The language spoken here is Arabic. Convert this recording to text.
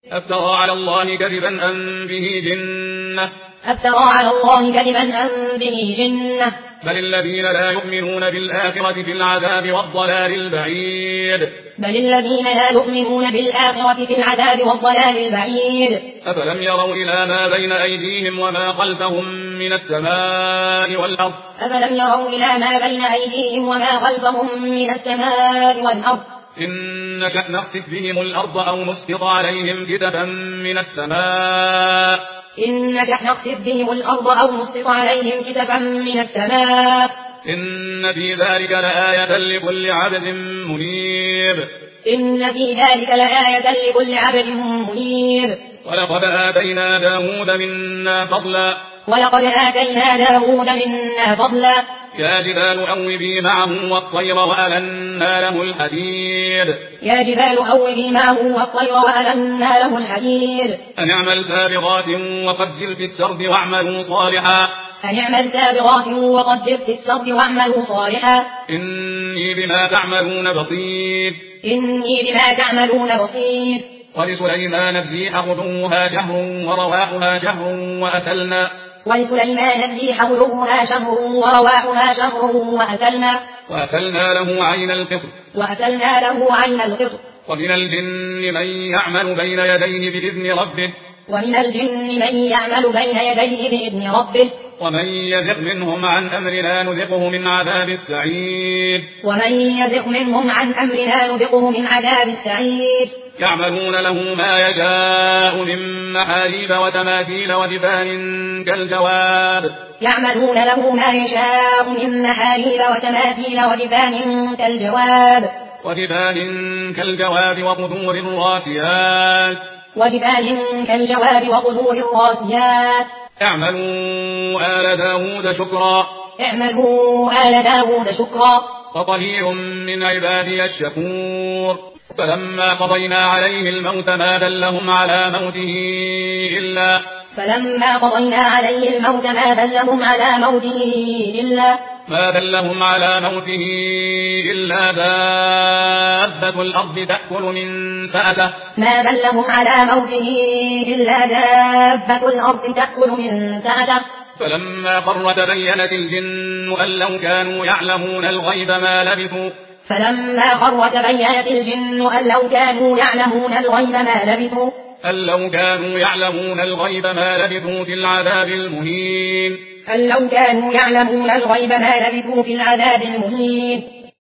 أفترى على الله كذبا أم به جنة أفترى على الله كذبا أم به جنة بل الذين لا يؤمنون بالآخرة في العذاب والضلال البعيد بل الذين لا يؤمنون بالآخرة في العذاب والضلال البعيد أفلم يروا إلى ما بين أيديهم وما خلفهم من السماء والأرض أفلم يروا إلى ما بين أيديهم وما خلفهم من السماء والأرض إن نشأ نخسف بهم الأرض أو نسقط عليهم كسفا من السماء إن نشأ نخسف بهم الأرض أو نسقط عليهم كسفا من السماء إن في ذلك لآية لكل عبد منيب إن في ذلك لآية لكل عبد منيب ولقد آتينا داود منا فضلا يا جبال أوبي معه والطير وألنا له الحديد أن اعمل سابغات وقدر في السرد واعملوا صالحا إني بما تعملون بصير ولسليمان الريح غدوها شهر ورواحها شهر وأسلنا له عين القطر ومن الجن من يعمل بين يديه بإذن ربه ومن يزغ منهم عن أمرنا نذقه من عذاب السعير يعملون له ما يشاء من محاريب وتماثيل وجفان كالجواب وقدور الراسيات اعملوا آل داود شكرا وقليل من عبادي الشكور فلما قضينا عليه الموت ما دلهم على موته إلا دابة الأرض تأكل من سأته فلما خر تبينت الجن أن لو كانوا يعلمون الغيب ما لبثوا في العذاب المهين